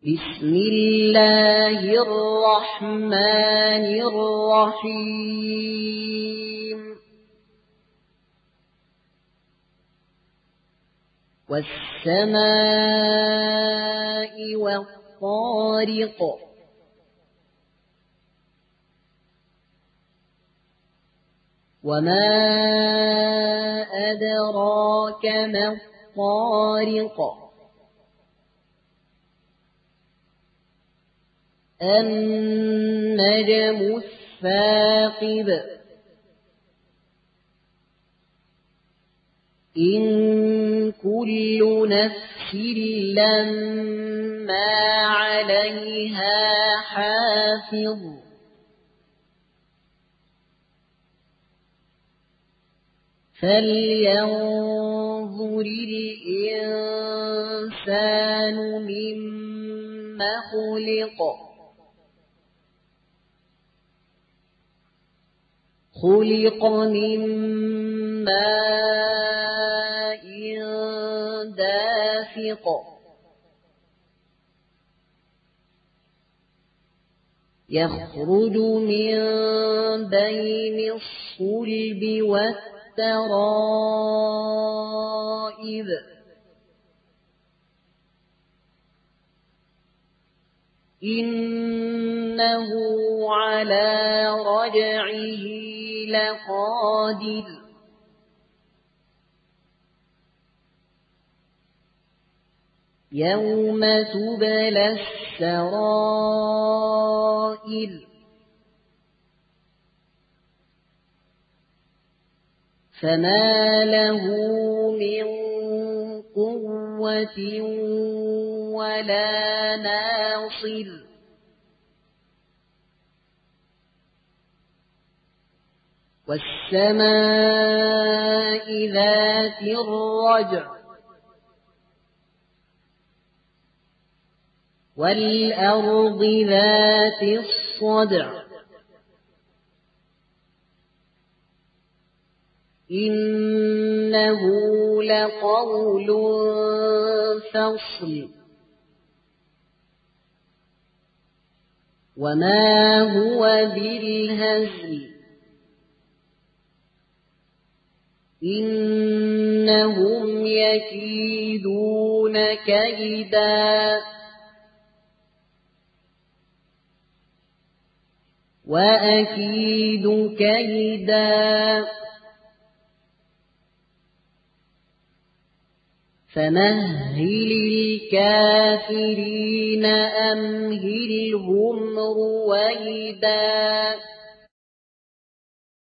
بسم الله الرحمن الرحيم والسماء والطارق وما أدراك ما الطارق النجم الثاقب إن كل نفس لما عليها حافظ فلينظر الإنسان مما خلق من ماء دافق يخرج من بين الصلب والترائب إنه على رجعه لقادر يوم تبلى السرائر فما له من قوة ولا ناصر والسماء ذات الرجع والأرض ذات الصدع إنه لقول فصل وما هو بالهزل إنهم يكيدون كيدا وأكيد كيدا فمهل الكافرين أمهلهم رويدا